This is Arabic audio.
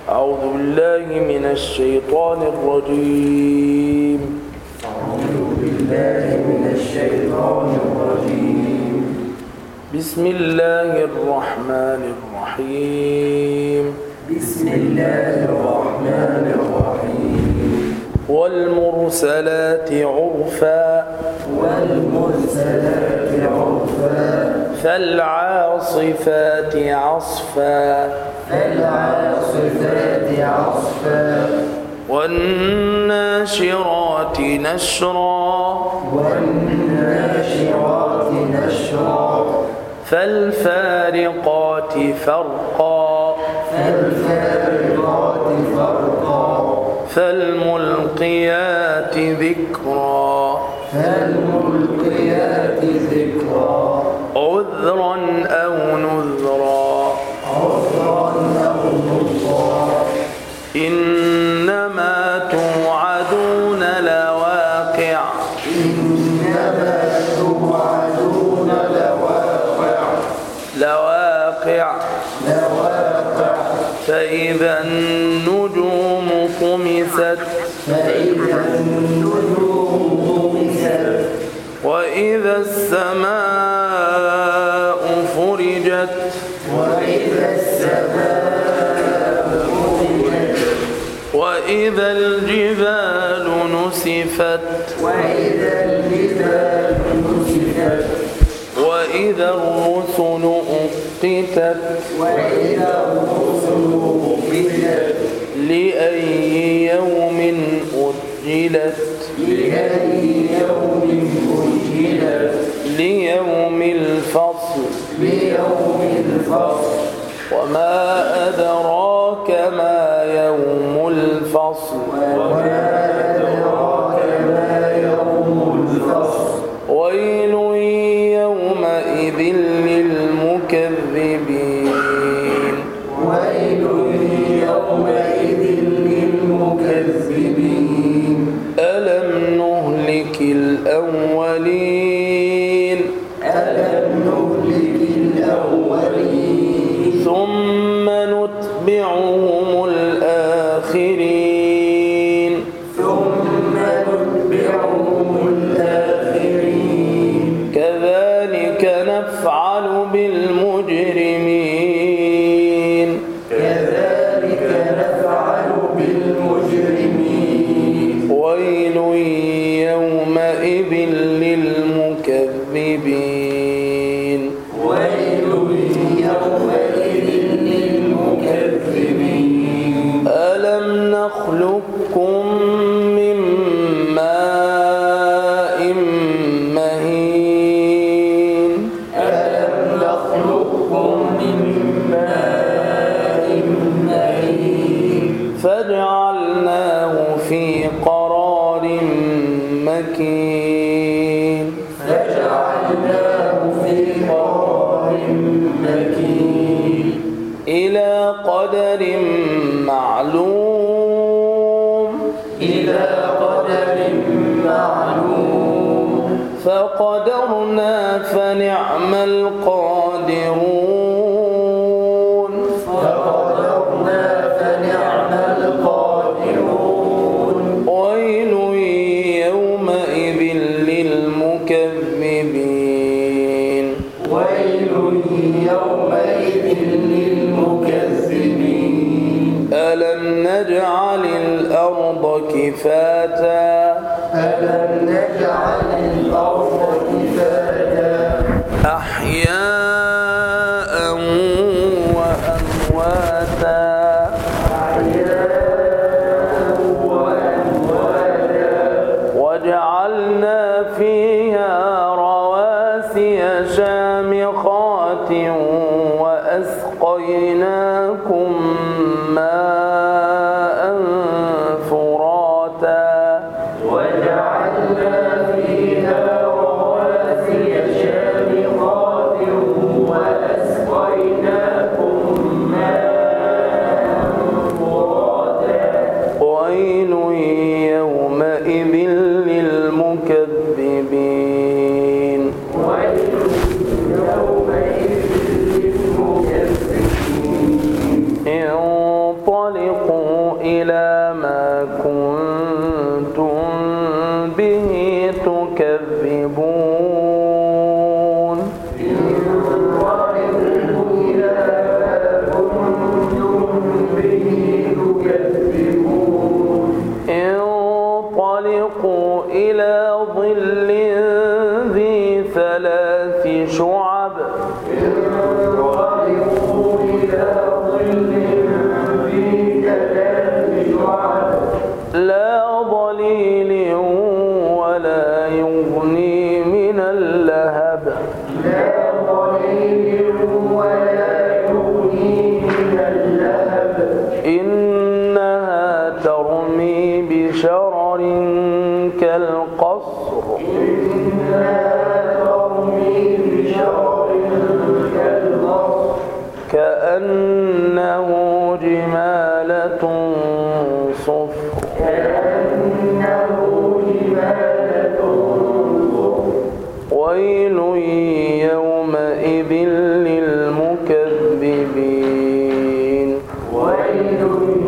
أعوذ بالله من الشيطان الرجيم. بسم الله الرحمن الرحيم. والمرسلات عرفا فالعاصفات عصفا والناشرات نشرا فالفارقات فرقا فالملقيات ذكرا عذرا أو نذرا إنما توعدون لواقع فإذا النجوم طمست وإذا السماء فرجت وإذا الجبال نسفت وإذا الرسل أقتت لأي يوم أجلت ليوم الفصل وما أدراك ما يوم الفصل ويل يومئذ للمكذبين ألم نهلك الأولين ثم نتبعهم الآخرين كذلك نفعل بالمجرمين ويل يومئذ للمكذبين ألم نخلقكم من ماء مهين فجعلناه في قرار مكين إلى قدر معلوم فقدرنا فنعم القادرون ويل يومئذ للمكذبين ألم نجعل الأرض كفاتا أحياء وأمواتا وجعلنا فيها رواسي شامخات وأسقيناكم ماء فراتا ويل يومئذ للمكذبين انطلقوا إلى ما كنتم به تكذبون انطلقوا إلى ظل ذي ثلاث شعب لا ظليل ولا يغني من اللهب إنها ترمي بشرر كالقصر كأنه جمالة صفر ويل يومئذ للمكذبين